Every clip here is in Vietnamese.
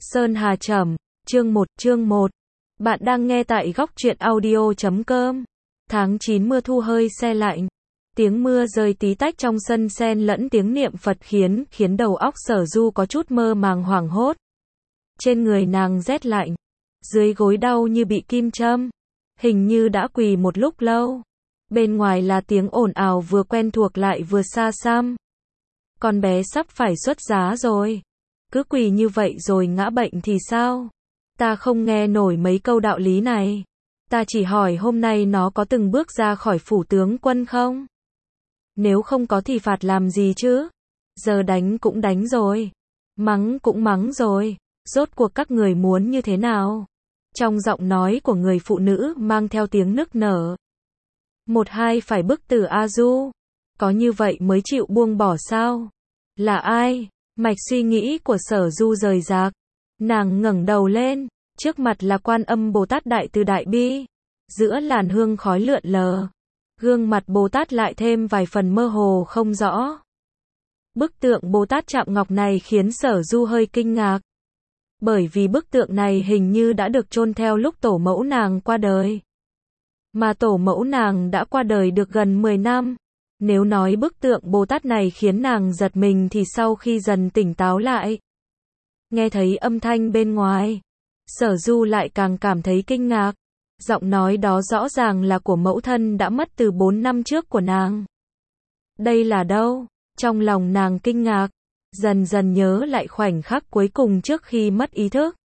Sơn Hà Trầm, chương 1. Bạn đang nghe tại góc truyện audio.com. Tháng 9 mưa thu hơi se lạnh. Tiếng mưa rơi tí tách trong sân xen lẫn tiếng niệm Phật khiến đầu óc Sở Du có chút mơ màng hoảng hốt. Trên người nàng rét lạnh, dưới gối đau như bị kim châm, hình như đã quỳ một lúc lâu. Bên ngoài là tiếng ồn ào vừa quen thuộc lại vừa xa xăm. Con bé sắp phải xuất giá rồi. Cứ quỳ như vậy rồi ngã bệnh thì sao? Ta không nghe nổi mấy câu đạo lý này. Ta chỉ hỏi hôm nay nó có từng bước ra khỏi phủ tướng quân không? Nếu không có thì phạt làm gì chứ? Giờ đánh cũng đánh rồi. Mắng cũng mắng rồi. Rốt cuộc các người muốn như thế nào? Trong giọng nói của người phụ nữ mang theo tiếng nức nở. Một hai phải bức tử A Du. Có như vậy mới chịu buông bỏ sao? Là ai? Mạch suy nghĩ của Sở Du rời rạc. Nàng ngẩng đầu lên, trước mặt là Quan Âm Bồ Tát Đại Từ Đại Bi. Giữa làn hương khói lượn lờ, gương mặt Bồ Tát lại thêm vài phần mơ hồ không rõ. Bức tượng Bồ Tát chạm ngọc này khiến Sở Du hơi kinh ngạc. Bởi vì bức tượng này hình như đã được chôn theo lúc tổ mẫu nàng qua đời. Mà tổ mẫu nàng đã qua đời được gần 10 năm. Nếu nói bức tượng Bồ Tát này khiến nàng giật mình thì sau khi dần tỉnh táo lại, nghe thấy âm thanh bên ngoài, Sở Du lại càng cảm thấy kinh ngạc. Giọng nói đó rõ ràng là của mẫu thân đã mất từ 4 năm trước của nàng. Đây là đâu? Trong lòng nàng kinh ngạc, dần dần nhớ lại khoảnh khắc cuối cùng trước khi mất ý thức.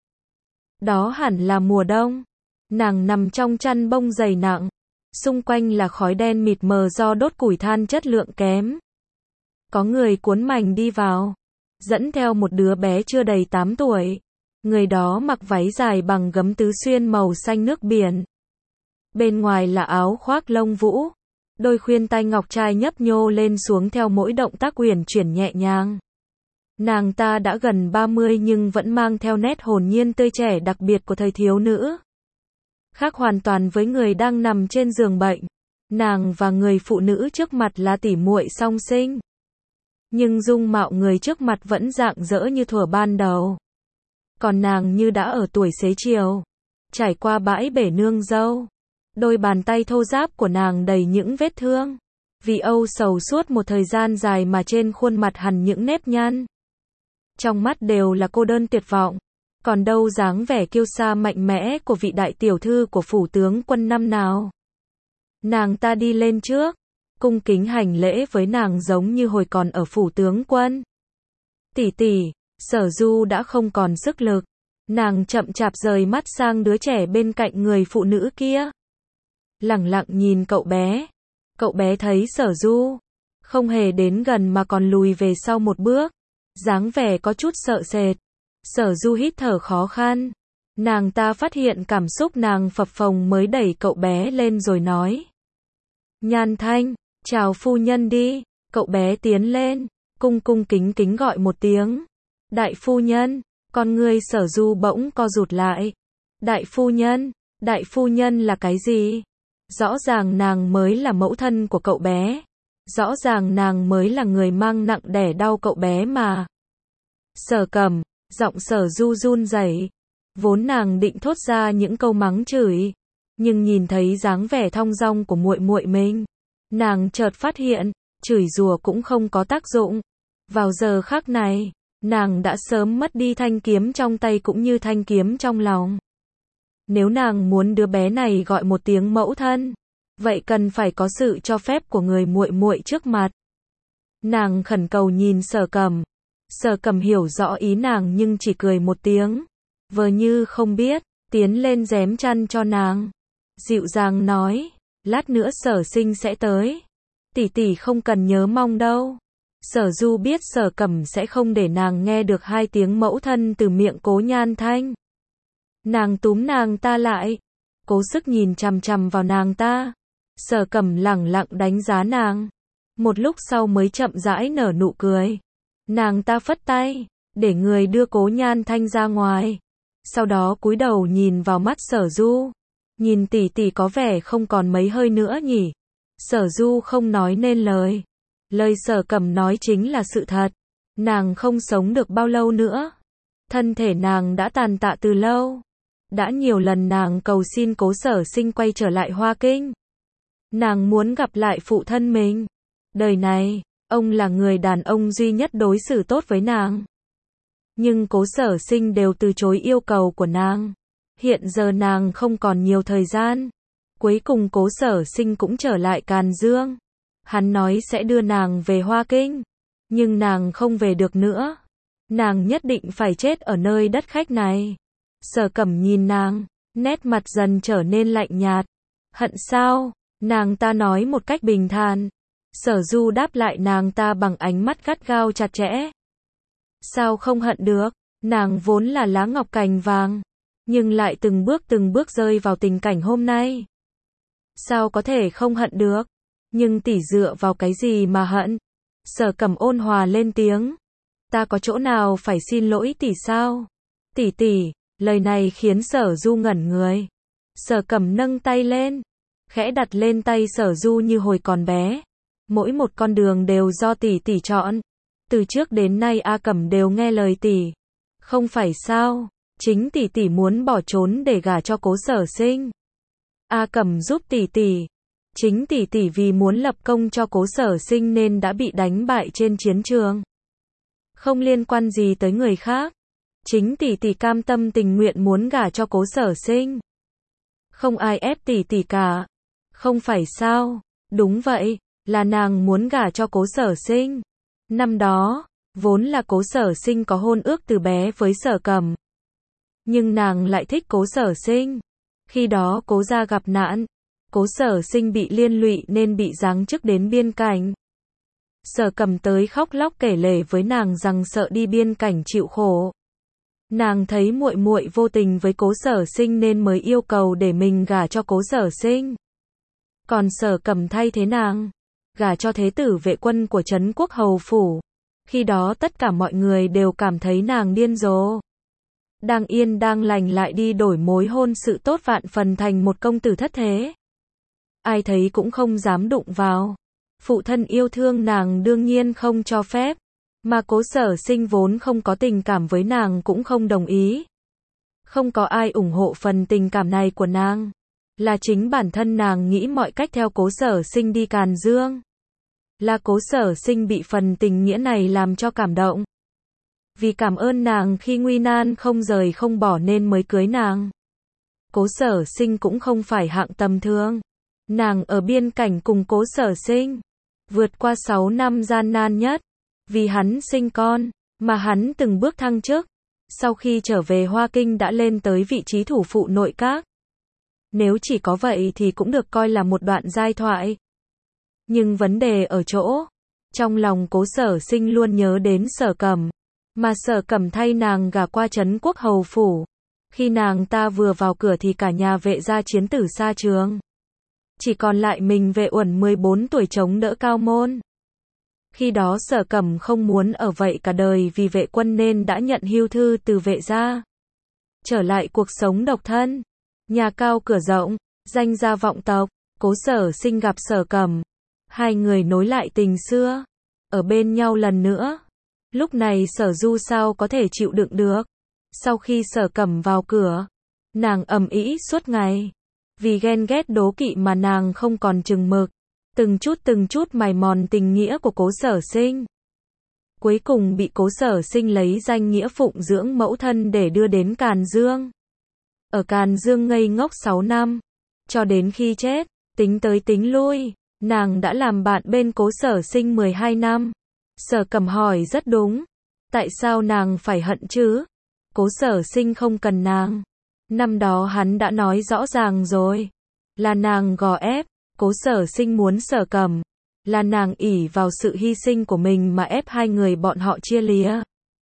Đó hẳn là mùa đông. Nàng nằm trong chăn bông dày nặng. Xung quanh là khói đen mịt mờ do đốt củi than chất lượng kém. Có người cuốn mành đi vào, dẫn theo một đứa bé chưa đầy 8 tuổi. Người đó mặc váy dài bằng gấm tứ xuyên màu xanh nước biển. Bên ngoài là áo khoác lông vũ. Đôi khuyên tai ngọc trai nhấp nhô lên xuống theo mỗi động tác uyển chuyển nhẹ nhàng. Nàng ta đã gần 30 nhưng vẫn mang theo nét hồn nhiên tươi trẻ đặc biệt của thời thiếu nữ. Khác hoàn toàn với người đang nằm trên giường bệnh. Nàng và người phụ nữ trước mặt là tỉ muội song sinh. Nhưng dung mạo người trước mặt vẫn rạng rỡ như thuở ban đầu. Còn nàng như đã ở tuổi xế chiều, trải qua bãi bể nương dâu. Đôi bàn tay thô ráp của nàng đầy những vết thương. Vì âu sầu suốt một thời gian dài mà trên khuôn mặt hằn những nếp nhăn. Trong mắt đều là cô đơn tuyệt vọng. Còn đâu dáng vẻ kiêu sa mạnh mẽ của vị đại tiểu thư của phủ tướng quân năm nào. Nàng ta đi lên trước, cung kính hành lễ với nàng giống như hồi còn ở phủ tướng quân. Tỷ tỷ, Sở Du đã không còn sức lực. Nàng chậm chạp rời mắt sang đứa trẻ bên cạnh người phụ nữ kia. Lẳng lặng nhìn cậu bé. Cậu bé thấy Sở Du không hề đến gần mà còn lùi về sau một bước. Dáng vẻ có chút sợ sệt. Sở Du hít thở khó khăn. Nàng ta phát hiện cảm xúc nàng phập phồng mới đẩy cậu bé lên rồi nói. Nhan Thanh, chào phu nhân đi. Cậu bé tiến lên, cung kính gọi một tiếng. Đại phu nhân, con ngươi Sở Du bỗng co rụt lại. Đại phu nhân là cái gì? Rõ ràng nàng mới là mẫu thân của cậu bé. Rõ ràng nàng mới là người mang nặng đẻ đau cậu bé mà. Sở Cầm, giọng Sở Du run rẩy. Vốn nàng định thốt ra những câu mắng chửi, nhưng nhìn thấy dáng vẻ thong dong của muội muội mình, nàng chợt phát hiện, chửi rủa cũng không có tác dụng. Vào giờ khắc này, nàng đã sớm mất đi thanh kiếm trong tay cũng như thanh kiếm trong lòng. Nếu nàng muốn đứa bé này gọi một tiếng mẫu thân, vậy cần phải có sự cho phép của người muội muội trước mặt. Nàng khẩn cầu nhìn Sở Cầm. Sở Cầm hiểu rõ ý nàng nhưng chỉ cười một tiếng, vờ như không biết, tiến lên rém chăn cho nàng. Dịu dàng nói, lát nữa Sở Sinh sẽ tới. Tỷ tỷ không cần nhớ mong đâu. Sở Du biết Sở Cầm sẽ không để nàng nghe được hai tiếng mẫu thân từ miệng Cố Nhan Thanh. Nàng túm nàng ta lại, cố sức nhìn chằm chằm vào nàng ta. Sở Cầm lẳng lặng đánh giá nàng. Một lúc sau mới chậm rãi nở nụ cười. Nàng ta phất tay, để người đưa Cố Nhan Thanh ra ngoài. Sau đó cúi đầu nhìn vào mắt Sở Du. Nhìn tỷ tỷ có vẻ không còn mấy hơi nữa nhỉ. Sở Du không nói nên lời. Lời Sở Cầm nói chính là sự thật. Nàng không sống được bao lâu nữa. Thân thể nàng đã tàn tạ từ lâu. Đã nhiều lần nàng cầu xin Cố Sở Sinh quay trở lại Hoa Kinh. Nàng muốn gặp lại phụ thân mình. Đời này, ông là người đàn ông duy nhất đối xử tốt với nàng. Nhưng Cố Sở Sinh đều từ chối yêu cầu của nàng. Hiện giờ nàng không còn nhiều thời gian. Cuối cùng Cố Sở Sinh cũng trở lại Càn Dương. Hắn nói sẽ đưa nàng về Hoa Kinh. Nhưng nàng không về được nữa. Nàng nhất định phải chết ở nơi đất khách này. Sở Cẩm nhìn nàng, nét mặt dần trở nên lạnh nhạt. Hận sao? Nàng ta nói một cách bình thản. Sở Du đáp lại nàng ta bằng ánh mắt gắt gao chặt chẽ. Sao không hận được? Nàng vốn là lá ngọc cành vàng, nhưng lại từng bước rơi vào tình cảnh hôm nay. Sao có thể không hận được? Nhưng tỷ dựa vào cái gì mà hận? Sở Cẩm ôn hòa lên tiếng. Ta có chỗ nào phải xin lỗi tỷ sao? Tỷ, lời này khiến Sở Du ngẩn người. Sở Cẩm nâng tay lên, khẽ đặt lên tay Sở Du như hồi còn bé. Mỗi một con đường đều do tỷ chọn. Từ trước đến nay A Cẩm đều nghe lời tỷ. Không phải sao? Chính tỷ muốn bỏ trốn để gả cho Cố Sở Sinh. A Cẩm giúp tỷ. Chính tỷ vì muốn lập công cho Cố Sở Sinh nên đã bị đánh bại trên chiến trường. Không liên quan gì tới người khác. Chính tỷ cam tâm tình nguyện muốn gả cho Cố Sở Sinh. Không ai ép tỷ cả. Không phải sao? Đúng vậy, là nàng muốn gả cho Cố Sở Sinh. Năm đó, vốn là Cố Sở Sinh có hôn ước từ bé với Sở Cẩm. Nhưng nàng lại thích Cố Sở Sinh. Khi đó Cố gia gặp nạn, Cố Sở Sinh bị liên lụy nên bị giáng chức đến biên cảnh. Sở Cẩm tới khóc lóc kể lể với nàng rằng sợ đi biên cảnh chịu khổ. Nàng thấy muội muội vô tình với Cố Sở Sinh nên mới yêu cầu để mình gả cho Cố Sở Sinh. Còn Sở Cẩm thay thế nàng, gả cho thế tử vệ quân của Trấn Quốc Hầu phủ. Khi đó tất cả mọi người đều cảm thấy nàng điên rồ. Đang yên đang lành lại đi đổi mối hôn sự tốt vạn phần thành một công tử thất thế. Ai thấy cũng không dám đụng vào. Phụ thân yêu thương nàng đương nhiên không cho phép. Mà Cố Sở Sinh vốn không có tình cảm với nàng cũng không đồng ý. Không có ai ủng hộ phần tình cảm này của nàng. Là chính bản thân nàng nghĩ mọi cách theo Cố Sở Sinh đi Càn Dương. Là Cố Sở Sinh bị phần tình nghĩa này làm cho cảm động. Vì cảm ơn nàng khi nguy nan không rời không bỏ nên mới cưới nàng. Cố Sở Sinh cũng không phải hạng tầm thường. Nàng ở biên cảnh cùng Cố Sở Sinh, vượt qua 6 năm gian nan nhất. Vì hắn sinh con, mà hắn từng bước thăng chức. Sau khi trở về Hoa Kinh đã lên tới vị trí thủ phụ nội các. Nếu chỉ có vậy thì cũng được coi là một đoạn giai thoại. Nhưng vấn đề ở chỗ, trong lòng Cố Sở Sinh luôn nhớ đến Sở Cẩm. Mà Sở Cẩm thay nàng gả qua Trấn Quốc Hầu phủ. Khi nàng ta vừa vào cửa thì cả nhà Vệ gia chiến tử xa trường. Chỉ còn lại mình Vệ Uẩn 14 tuổi chống đỡ cao môn. Khi đó Sở Cẩm không muốn ở vậy cả đời vì Vệ quân nên đã nhận hưu thư từ Vệ gia. Trở lại cuộc sống độc thân. Nhà cao cửa rộng, danh gia vọng tộc. Cố Sở Sinh gặp Sở Cẩm. Hai người nối lại tình xưa. Ở bên nhau lần nữa. Lúc này Sở Du sao có thể chịu đựng được. Sau khi Sở Cẩm vào cửa, nàng ầm ĩ suốt ngày. Vì ghen ghét đố kỵ mà nàng không còn chừng mực. Từng chút mài mòn tình nghĩa của Cố Sở Sinh. Cuối cùng bị Cố Sở Sinh lấy danh nghĩa phụng dưỡng mẫu thân để đưa đến Càn Dương. Ở Càn Dương ngây ngốc 6 năm. Cho đến khi chết, tính tới tính lui, nàng đã làm bạn bên Cố Sở Sinh 12 năm. Sở Cẩm hỏi rất đúng. Tại sao nàng phải hận chứ? Cố Sở Sinh không cần nàng. Năm đó hắn đã nói rõ ràng rồi. Là nàng gò ép. Cố Sở Sinh muốn Sở Cẩm. Là nàng ỷ vào sự hy sinh của mình mà ép hai người bọn họ chia lìa.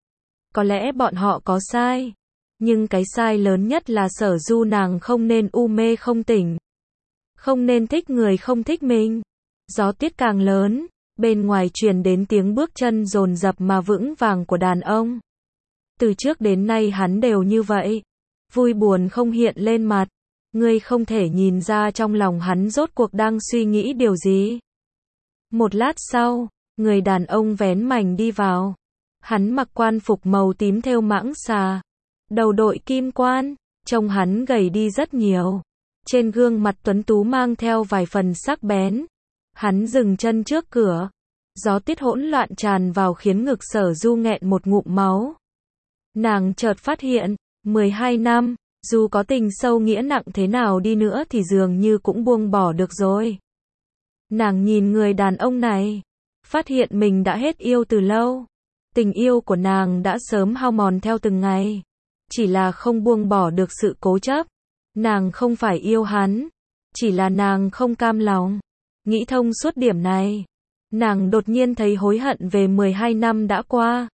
Có lẽ bọn họ có sai. Nhưng cái sai lớn nhất là Sở Du nàng không nên u mê không tỉnh. Không nên thích người không thích mình. Gió tiết càng lớn. Bên ngoài truyền đến tiếng bước chân dồn dập mà vững vàng của đàn ông. Từ trước đến nay hắn đều như vậy. Vui buồn không hiện lên mặt. Ngươi không thể nhìn ra trong lòng hắn rốt cuộc đang suy nghĩ điều gì. Một lát sau, người đàn ông vén mành đi vào. Hắn mặc quan phục màu tím thêu mãng xà, đầu đội kim quan, trông hắn gầy đi rất nhiều. Trên gương mặt tuấn tú mang theo vài phần sắc bén. Hắn dừng chân trước cửa. Gió tiết hỗn loạn tràn vào khiến ngực Sở Du nghẹn một ngụm máu. Nàng chợt phát hiện, 12 năm, dù có tình sâu nghĩa nặng thế nào đi nữa thì dường như cũng buông bỏ được rồi. Nàng nhìn người đàn ông này, phát hiện mình đã hết yêu từ lâu. Tình yêu của nàng đã sớm hao mòn theo từng ngày. Chỉ là không buông bỏ được sự cố chấp. Nàng không phải yêu hắn, chỉ là nàng không cam lòng. Nghĩ thông suốt điểm này, nàng đột nhiên thấy hối hận về 12 năm đã qua.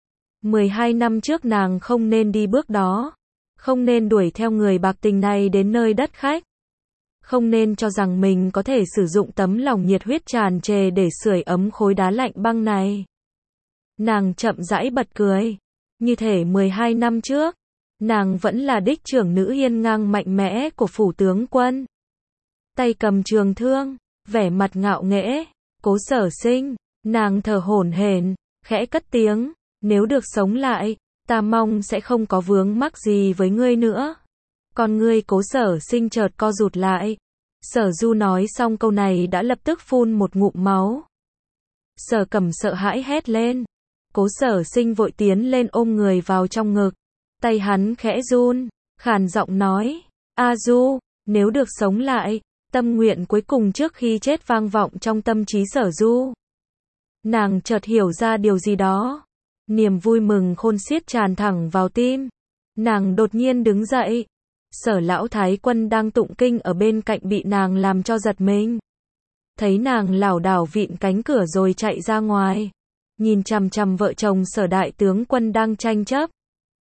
12 năm trước nàng không nên đi bước đó, không nên đuổi theo người bạc tình này đến nơi đất khách. Không nên cho rằng mình có thể sử dụng tấm lòng nhiệt huyết tràn trề để sưởi ấm khối đá lạnh băng này. Nàng chậm rãi bật cười. Như thể 12 năm trước, nàng vẫn là đích trưởng nữ hiên ngang mạnh mẽ của phủ tướng quân. Tay cầm trường thương, vẻ mặt ngạo nghễ. Cố Sở Sinh, nàng thở hổn hển, khẽ cất tiếng, nếu được sống lại, ta mong sẽ không có vướng mắc gì với ngươi nữa. Con ngươi Cố Sở Sinh chợt co rụt lại. Sở Du nói xong câu này đã lập tức phun một ngụm máu. Sở Cẩm sợ hãi hét lên. Cố Sở Sinh vội tiến lên ôm người vào trong ngực. Tay hắn khẽ run, khàn giọng nói, A Du, nếu được sống lại, tâm nguyện cuối cùng trước khi chết vang vọng trong tâm trí Sở Du. Nàng chợt hiểu ra điều gì đó. Niềm vui mừng khôn xiết tràn thẳng vào tim. Nàng đột nhiên đứng dậy. Sở lão thái quân đang tụng kinh ở bên cạnh bị nàng làm cho giật mình. Thấy nàng lảo đảo vịn cánh cửa rồi chạy ra ngoài. Nhìn chằm chằm vợ chồng Sở đại tướng quân đang tranh chấp.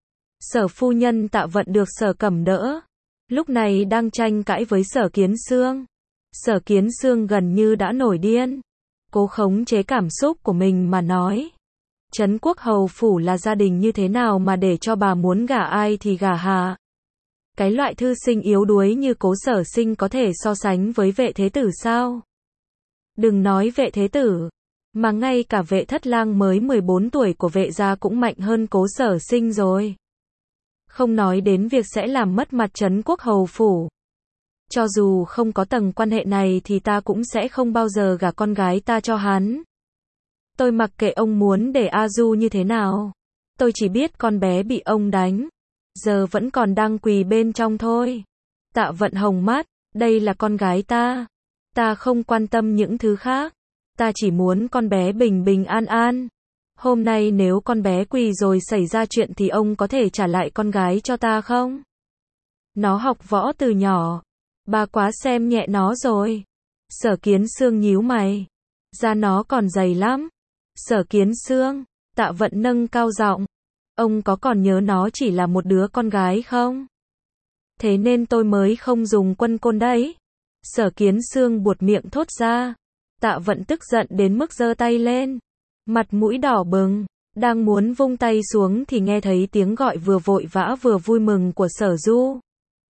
Sở phu nhân Tạ Vận được Sở Cẩm đỡ. Lúc này đang tranh cãi với Sở Kiến Xương. Sở Kiến Xương gần như đã nổi điên. Cố khống chế cảm xúc của mình mà nói. Trấn Quốc hầu phủ là gia đình như thế nào mà để cho bà muốn gả ai thì gả hả? Cái loại thư sinh yếu đuối như Cố Sở Sinh có thể so sánh với Vệ Thế Tử sao? Đừng nói Vệ Thế Tử, mà ngay cả Vệ Thất Lang mới 14 tuổi của Vệ gia cũng mạnh hơn Cố Sở Sinh rồi. Không nói đến việc sẽ làm mất mặt Trấn Quốc hầu phủ. Cho dù không có tầng quan hệ này thì ta cũng sẽ không bao giờ gả con gái ta cho hắn. Tôi mặc kệ ông muốn để A Du như thế nào. Tôi chỉ biết con bé bị ông đánh. Giờ vẫn còn đang quỳ bên trong thôi. Tạ Vận hồng mắt, đây là con gái ta. Ta không quan tâm những thứ khác. Ta chỉ muốn con bé bình bình an an. Hôm nay nếu con bé quỳ rồi xảy ra chuyện thì ông có thể trả lại con gái cho ta không? Nó học võ từ nhỏ. Bà quá xem nhẹ nó rồi. Sở Kiến Xương nhíu mày. Da nó còn dày lắm. Sở Kiến Xương, Tạ Vận nâng cao giọng. Ông có còn nhớ nó chỉ là một đứa con gái không? Thế nên tôi mới không dùng quân côn đấy. Sở Kiến Xương buột miệng thốt ra. Tạ Vận tức giận đến mức giơ tay lên. Mặt mũi đỏ bừng, đang muốn vung tay xuống thì nghe thấy tiếng gọi vừa vội vã vừa vui mừng của Sở Du.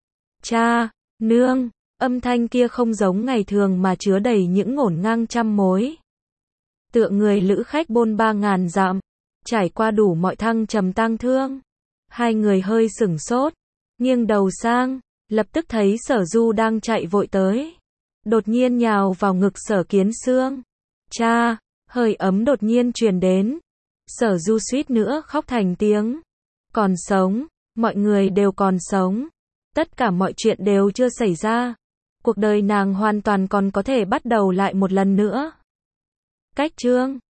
Cha, nương, âm thanh kia không giống ngày thường mà chứa đầy những ngổn ngang trăm mối. Tựa người lữ khách bôn 3000 dặm, trải qua đủ mọi thăng trầm tang thương. Hai người hơi sửng sốt, nghiêng đầu sang, lập tức thấy Sở Du đang chạy vội tới. Đột nhiên nhào vào ngực Sở Kiến Xương. Cha, hơi ấm đột nhiên truyền đến. Sở Du suýt nữa khóc thành tiếng. Còn sống, mọi người đều còn sống. Tất cả mọi chuyện đều chưa xảy ra. Cuộc đời nàng hoàn toàn còn có thể bắt đầu lại một lần nữa. Cách chương